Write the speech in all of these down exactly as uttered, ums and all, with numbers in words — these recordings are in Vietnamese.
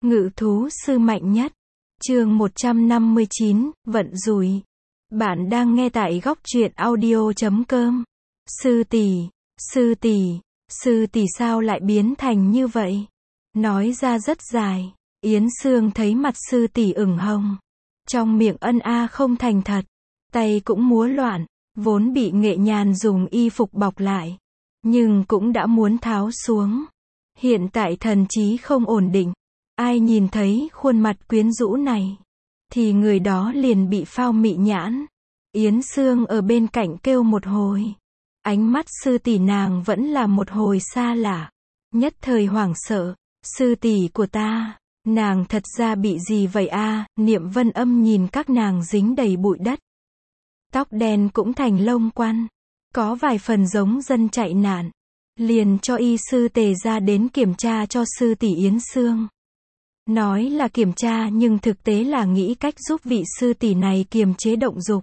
Ngự thú sư mạnh nhất. Chương một trăm năm mươi chín, vận rủi. Bạn đang nghe tại góc truyện audio chấm com. Sư tỷ, sư tỷ, sư tỷ sao lại biến thành như vậy? Nói ra rất dài. Yến Sương thấy mặt sư tỷ ửng hồng. Trong miệng ân a không thành thật. Tay cũng múa loạn. Vốn bị Nghệ Nhàn dùng y phục bọc lại. Nhưng cũng đã muốn tháo xuống. Hiện tại thần trí không ổn định. Ai nhìn thấy khuôn mặt quyến rũ này, thì người đó liền bị phao mị nhãn. Yến Sương ở bên cạnh kêu một hồi. Ánh mắt sư tỷ nàng vẫn là một hồi xa lạ. Nhất thời hoảng sợ. Sư tỷ của ta, nàng thật ra bị gì vậy a? Niệm Vân Âm nhìn các nàng dính đầy bụi đất. Tóc đen cũng thành lông quăn. Có vài phần giống dân chạy nạn. Liền cho y sư tề ra đến kiểm tra cho sư tỷ Yến Sương. Nói là kiểm tra nhưng thực tế là nghĩ cách giúp vị sư tỷ này kiềm chế động dục.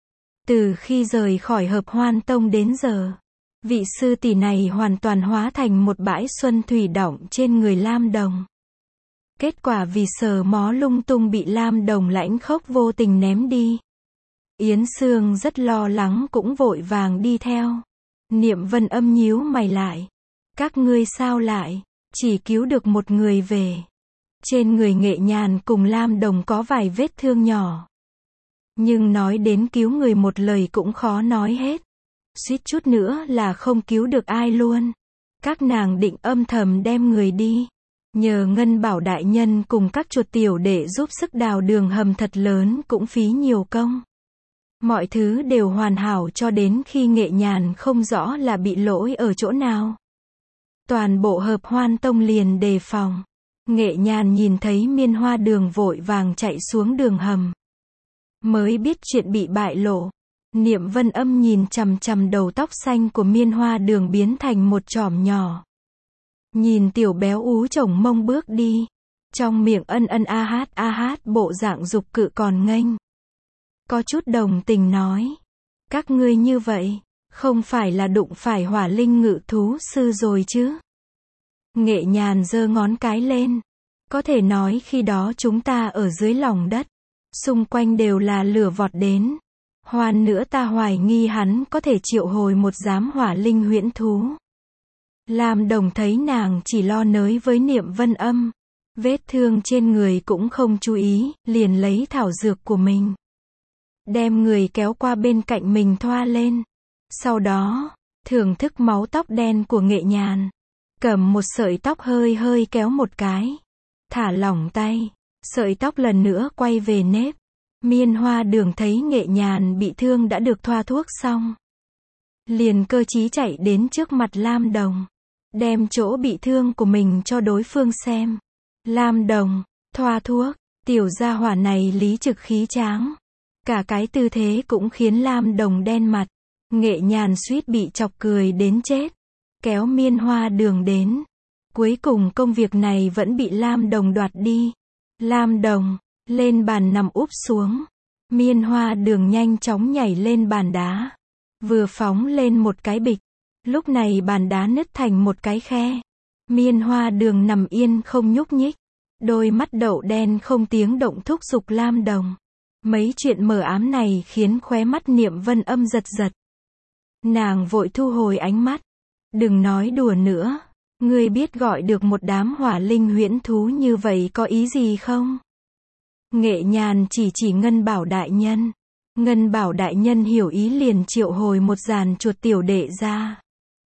Từ khi rời khỏi Hợp Hoan Tông đến giờ, vị sư tỷ này hoàn toàn hóa thành một bãi xuân thủy đọng trên người Lam Đồng. Kết quả vì sờ mó lung tung bị Lam Đồng lãnh khốc vô tình ném đi. Yến Sương rất lo lắng cũng vội vàng đi theo. Niệm Vân Âm nhíu mày lại. Các ngươi sao lại chỉ cứu được một người về? Trên người Nghệ Nhàn cùng Lam Đồng có vài vết thương nhỏ. Nhưng nói đến cứu người một lời cũng khó nói hết. Suýt chút nữa là không cứu được ai luôn. Các nàng định âm thầm đem người đi. Nhờ Ngân Bảo đại nhân cùng các chuột tiểu để giúp sức đào đường hầm thật lớn cũng phí nhiều công. Mọi thứ đều hoàn hảo cho đến khi Nghệ Nhàn không rõ là bị lỗi ở chỗ nào. Toàn bộ Hợp Hoan Tông liền đề phòng. Nghệ Nhàn nhìn thấy Miên Hoa Đường vội vàng chạy xuống đường hầm. Mới biết chuyện bị bại lộ. Niệm Vân Âm nhìn chằm chằm đầu tóc xanh của Miên Hoa Đường biến thành một chòm nhỏ. Nhìn tiểu béo ú chồng mông bước đi. Trong miệng ân ân a hát a hát bộ dạng dục cự còn nghênh. Có chút đồng tình nói. Các ngươi như vậy, không phải là đụng phải hỏa linh ngự thú sư rồi chứ? Nghệ Nhàn giơ ngón cái lên. Có thể nói khi đó chúng ta ở dưới lòng đất. Xung quanh đều là lửa vọt đến. Hoàn nữa ta hoài nghi hắn có thể triệu hồi một giám hỏa linh huyễn thú. Lam Đồng thấy nàng chỉ lo nới với Niệm Vân Âm. Vết thương trên người cũng không chú ý, liền lấy thảo dược của mình. Đem người kéo qua bên cạnh mình thoa lên. Sau đó, thưởng thức máu tóc đen của Nghệ Nhàn. Cầm một sợi tóc hơi hơi kéo một cái. Thả lỏng tay. Sợi tóc lần nữa quay về nếp. Miên Hoa Đường thấy Nghệ Nhàn bị thương đã được thoa thuốc xong. Liền cơ trí chạy đến trước mặt Lam Đồng. Đem chỗ bị thương của mình cho đối phương xem. Lam Đồng, thoa thuốc. Tiểu gia hỏa này lý trực khí tráng. Cả cái tư thế cũng khiến Lam Đồng đen mặt. Nghệ Nhàn suýt bị chọc cười đến chết. Kéo Miên Hoa Đường đến. Cuối cùng công việc này vẫn bị Lam Đồng đoạt đi. Lam Đồng, lên bàn nằm úp xuống. Miên Hoa Đường nhanh chóng nhảy lên bàn đá. Vừa phóng lên một cái bịch. Lúc này bàn đá nứt thành một cái khe. Miên Hoa Đường nằm yên không nhúc nhích. Đôi mắt đậu đen không tiếng động thúc giục Lam Đồng. Mấy chuyện mờ ám này khiến khóe mắt Niệm Vân Âm giật giật. Nàng vội thu hồi ánh mắt. Đừng nói đùa nữa. Ngươi biết gọi được một đám hỏa linh huyễn thú như vậy có ý gì không? Nghệ Nhàn chỉ chỉ Ngân Bảo đại nhân. Ngân Bảo đại nhân hiểu ý liền triệu hồi một dàn chuột tiểu đệ ra.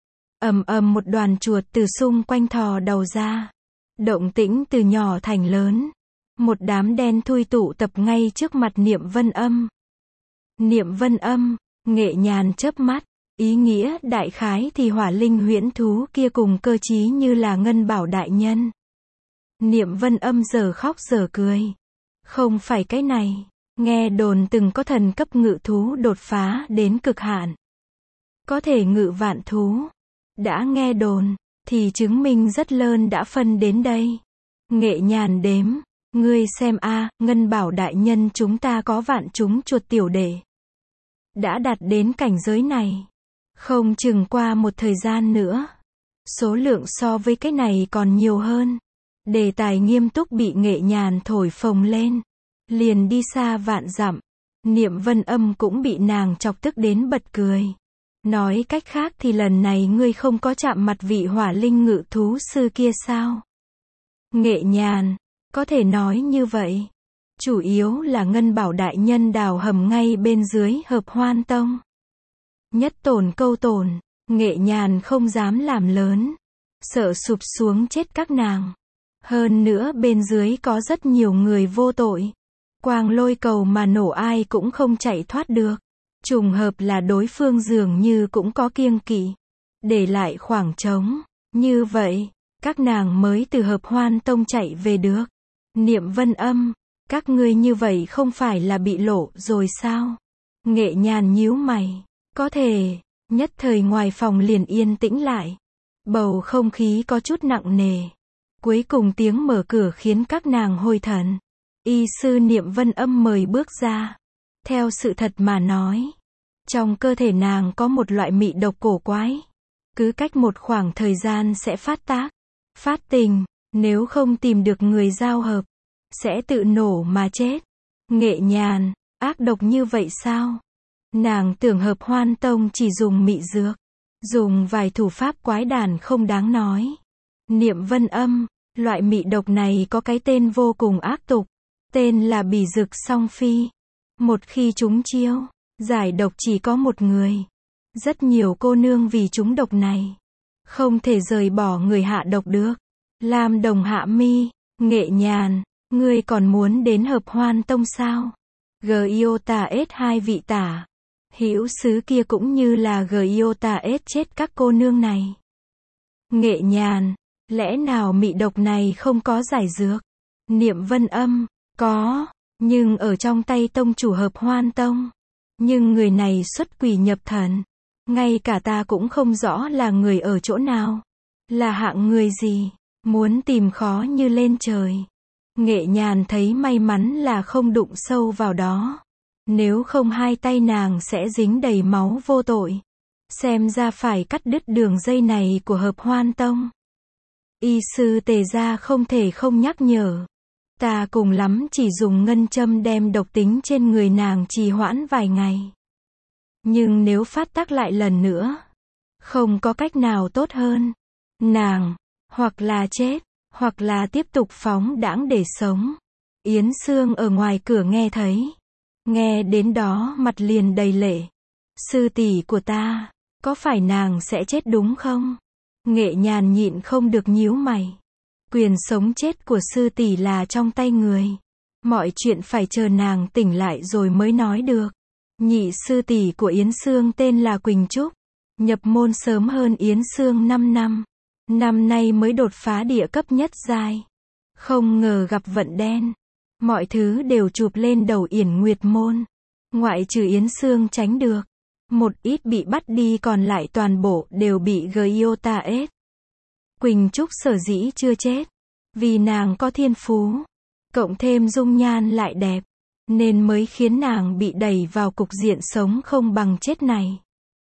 Ầm ầm một đoàn chuột từ xung quanh thò đầu ra. Động tĩnh từ nhỏ thành lớn. Một đám đen thui tụ tập ngay trước mặt Niệm Vân Âm. Niệm Vân Âm, Nghệ Nhàn chớp mắt. Ý nghĩa đại khái thì hỏa linh huyễn thú kia cùng cơ trí như là Ngân Bảo đại nhân. Niệm Vân Âm giờ khóc giờ cười. Không phải cái này. Nghe đồn từng có thần cấp ngự thú đột phá đến cực hạn. Có thể ngự vạn thú. Đã nghe đồn, thì chứng minh rất lớn đã phân đến đây. Nghệ Nhàn đếm. Ngươi xem a, Ngân Bảo đại nhân chúng ta có vạn chúng chuột tiểu đệ. Đã đạt đến cảnh giới này. Không chừng qua một thời gian nữa. Số lượng so với cái này còn nhiều hơn. Đề tài nghiêm túc bị Nghệ Nhàn thổi phồng lên. Liền đi xa vạn dặm. Niệm Vân Âm cũng bị nàng chọc tức đến bật cười. Nói cách khác thì lần này ngươi không có chạm mặt vị hỏa linh ngự thú sư kia sao? Nghệ Nhàn, có thể nói như vậy. Chủ yếu là Ngân Bảo đại nhân đào hầm ngay bên dưới Hợp Hoan Tông. Nhất tổn câu tổn, Nghệ Nhàn không dám làm lớn. Sợ sụp xuống chết các nàng. Hơn nữa bên dưới có rất nhiều người vô tội. Quang lôi cầu mà nổ ai cũng không chạy thoát được. Trùng hợp là đối phương dường như cũng có kiêng kỵ. Để lại khoảng trống. Như vậy, các nàng mới từ Hợp Hoan Tông chạy về được. Niệm Vân Âm, các ngươi như vậy không phải là bị lộ rồi sao? Nghệ Nhàn nhíu mày. Có thể, nhất thời ngoài phòng liền yên tĩnh lại. Bầu không khí có chút nặng nề. Cuối cùng tiếng mở cửa khiến các nàng hồi thần. Y sư Niệm Vân Âm mời bước ra. Theo sự thật mà nói, trong cơ thể nàng có một loại mị độc cổ quái. Cứ cách một khoảng thời gian sẽ phát tác, phát tình, nếu không tìm được người giao hợp, sẽ tự nổ mà chết. Nghệ Nhàn, ác độc như vậy sao? Nàng tưởng Hợp Hoan Tông chỉ dùng mị dược, dùng vài thủ pháp quái đản không đáng nói. Niệm Vân Âm, loại mị độc này có cái tên vô cùng ác tục, tên là bỉ dực song phi. Một khi trúng chiêu, giải độc chỉ có một người. Rất nhiều cô nương vì trúng độc này, không thể rời bỏ người hạ độc được. Lam Đồng hạ mi, Nghệ Nhàn, ngươi còn muốn đến Hợp Hoan Tông sao? Giota S hai vị tả hữu sứ kia cũng như là Giota S chết các cô nương này. Nghệ Nhàn, lẽ nào mị độc này không có giải dược? Niệm Vân Âm, có, nhưng ở trong tay tông chủ Hợp Hoan Tông. Nhưng người này xuất quỷ nhập thần. Ngay cả ta cũng không rõ là người ở chỗ nào. Là hạng người gì, muốn tìm khó như lên trời. Nghệ Nhàn thấy may mắn là không đụng sâu vào đó. Nếu không hai tay nàng sẽ dính đầy máu vô tội. Xem ra phải cắt đứt đường dây này của Hợp Hoan Tông. Y sư Tề gia không thể không nhắc nhở. Ta cùng lắm chỉ dùng ngân châm đem độc tính trên người nàng trì hoãn vài ngày. Nhưng nếu phát tác lại lần nữa, không có cách nào tốt hơn. Nàng, hoặc là chết, hoặc là tiếp tục phóng đãng để sống. Yến Sương ở ngoài cửa nghe thấy. Nghe đến đó mặt liền đầy lệ. Sư tỷ của ta, có phải nàng sẽ chết đúng không? Nghệ Nhàn nhịn không được nhíu mày. Quyền sống chết của sư tỷ là trong tay người. Mọi chuyện phải chờ nàng tỉnh lại rồi mới nói được. Nhị sư tỷ của Yến Sương tên là Quỳnh Trúc. Nhập môn sớm hơn Yến Sương năm năm. Năm nay mới đột phá địa cấp nhất giai. Không ngờ gặp vận đen. Mọi thứ đều chụp lên đầu Yển Nguyệt môn. Ngoại trừ Yến Sương tránh được. Một ít bị bắt đi còn lại toàn bộ đều bị Giota S. Quỳnh Trúc sở dĩ chưa chết. Vì nàng có thiên phú. Cộng thêm dung nhan lại đẹp. Nên mới khiến nàng bị đẩy vào cục diện sống không bằng chết này.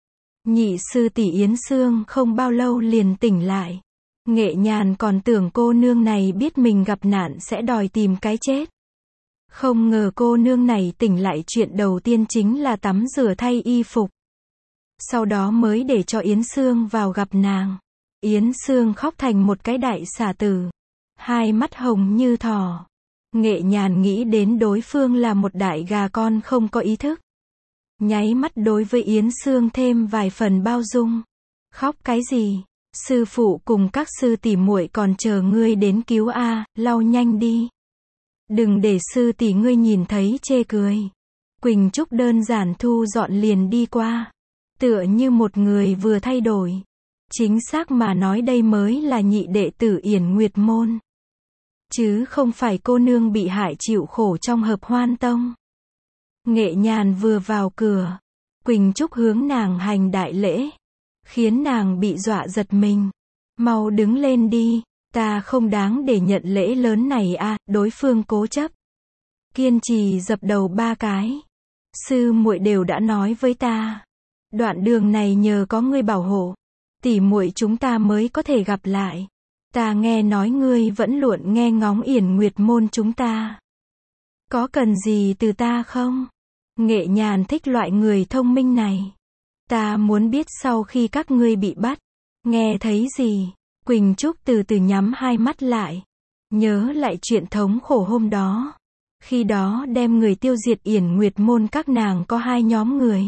Nhị sư tỷ Yến Sương không bao lâu liền tỉnh lại. Nghệ Nhàn còn tưởng cô nương này biết mình gặp nạn sẽ đòi tìm cái chết. Không ngờ cô nương này tỉnh lại chuyện đầu tiên chính là tắm rửa thay y phục. Sau đó mới để cho Yến Sương vào gặp nàng. Yến Sương khóc thành một cái đại xà tử. Hai mắt hồng như thỏ. Nghệ Nhàn nghĩ đến đối phương là một đại gà con không có ý thức. Nháy mắt đối với Yến Sương thêm vài phần bao dung. Khóc cái gì? Sư phụ cùng các sư tỷ muội còn chờ ngươi đến cứu a, lau nhanh đi. Đừng để sư tỷ ngươi nhìn thấy chê cười. Quỳnh Trúc đơn giản thu dọn liền đi qua. Tựa như một người vừa thay đổi. Chính xác mà nói đây mới là nhị đệ tử Yển Nguyệt môn. Chứ không phải cô nương bị hại chịu khổ trong Hợp Hoan Tông. Nghệ Nhàn vừa vào cửa. Quỳnh Trúc hướng nàng hành đại lễ. Khiến nàng bị dọa giật mình. Mau đứng lên đi. Ta không đáng để nhận lễ lớn này à, đối phương cố chấp. Kiên trì dập đầu ba cái. Sư muội đều đã nói với ta. Đoạn đường này nhờ có ngươi bảo hộ. Tỷ muội chúng ta mới có thể gặp lại. Ta nghe nói ngươi vẫn luôn nghe ngóng Yển Nguyệt môn chúng ta. Có cần gì từ ta không? Nghệ Nhàn thích loại người thông minh này. Ta muốn biết sau khi các ngươi bị bắt, nghe thấy gì? Quỳnh Trúc từ từ nhắm hai mắt lại. Nhớ lại chuyện thống khổ hôm đó. Khi đó đem người tiêu diệt Yển Nguyệt môn các nàng có hai nhóm người.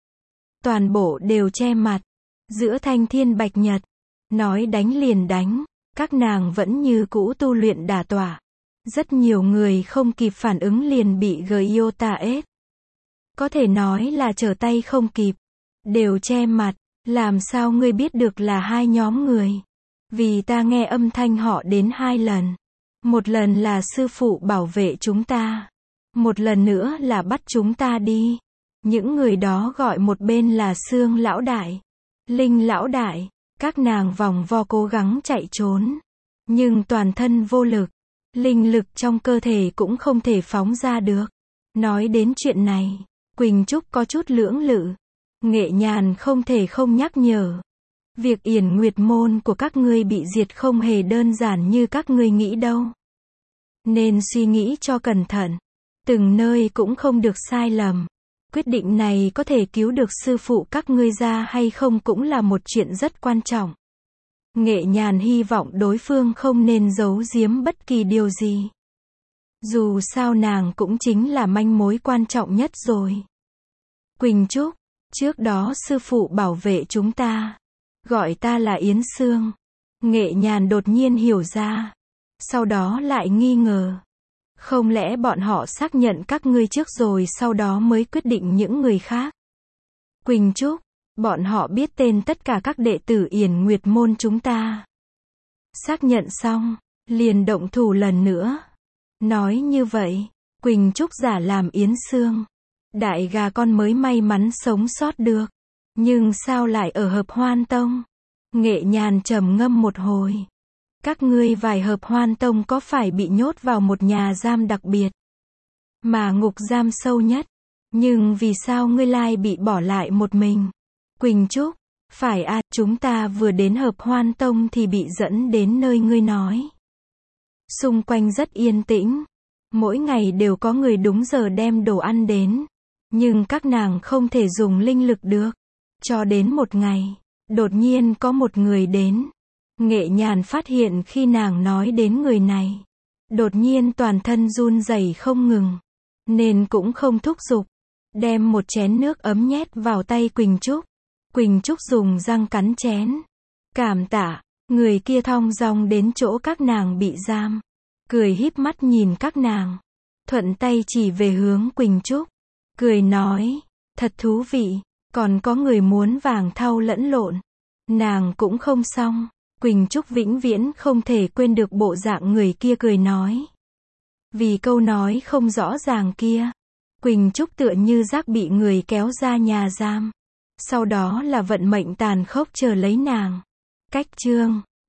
Toàn bộ đều che mặt. Giữa thanh thiên bạch nhật. Nói đánh liền đánh. Các nàng vẫn như cũ tu luyện đả tọa. Rất nhiều người không kịp phản ứng liền bị Giota ết. Có thể nói là trở tay không kịp. Đều che mặt. Làm sao ngươi biết được là hai nhóm người? Vì ta nghe âm thanh họ đến hai lần. Một lần là sư phụ bảo vệ chúng ta. Một lần nữa là bắt chúng ta đi. Những người đó gọi một bên là Sương lão đại, Linh lão đại. Các nàng vòng vo cố gắng chạy trốn. Nhưng toàn thân vô lực. Linh lực trong cơ thể cũng không thể phóng ra được. Nói đến chuyện này, Quỳnh Trúc có chút lưỡng lự. Nghệ Nhàn không thể không nhắc nhở. Việc Yển Nguyệt môn của các ngươi bị diệt không hề đơn giản như các ngươi nghĩ đâu. Nên suy nghĩ cho cẩn thận. Từng nơi cũng không được sai lầm. Quyết định này có thể cứu được sư phụ các ngươi ra hay không cũng là một chuyện rất quan trọng. Nghệ Nhàn hy vọng đối phương không nên giấu giếm bất kỳ điều gì. Dù sao nàng cũng chính là manh mối quan trọng nhất rồi. Quỳnh Trúc, trước đó sư phụ bảo vệ chúng ta. Gọi ta là Yến Sương. Nghệ Nhàn đột nhiên hiểu ra. Sau đó lại nghi ngờ. Không lẽ bọn họ xác nhận các ngươi trước rồi sau đó mới quyết định những người khác? Quỳnh Trúc, bọn họ biết tên tất cả các đệ tử Yển Nguyệt môn chúng ta. Xác nhận xong, liền động thủ lần nữa. Nói như vậy, Quỳnh Trúc giả làm Yến Sương. Đại gà con mới may mắn sống sót được. Nhưng sao lại ở Hợp Hoan Tông? Nghệ Nhàn trầm ngâm một hồi. Các ngươi vài Hợp Hoan Tông có phải bị nhốt vào một nhà giam đặc biệt? Mà ngục giam sâu nhất. Nhưng vì sao ngươi lại bị bỏ lại một mình? Quỳnh Trúc, phải à, chúng ta vừa đến Hợp Hoan Tông thì bị dẫn đến nơi ngươi nói. Xung quanh rất yên tĩnh. Mỗi ngày đều có người đúng giờ đem đồ ăn đến. Nhưng các nàng không thể dùng linh lực được. Cho đến một ngày, đột nhiên có một người đến. Nghệ Nhàn phát hiện khi nàng nói đến người này, đột nhiên toàn thân run rẩy không ngừng, nên cũng không thúc giục, đem một chén nước ấm nhét vào tay Quỳnh Trúc. Quỳnh Trúc dùng răng cắn chén. Cảm tạ, người kia thong dong đến chỗ các nàng bị giam, cười híp mắt nhìn các nàng, thuận tay chỉ về hướng Quỳnh Trúc, cười nói, thật thú vị, còn có người muốn vàng thau lẫn lộn. Nàng cũng không xong. Quỳnh Trúc vĩnh viễn không thể quên được bộ dạng người kia cười nói. Vì câu nói không rõ ràng kia, Quỳnh Trúc tựa như giác bị người kéo ra nhà giam. Sau đó là vận mệnh tàn khốc chờ lấy nàng. Cách chương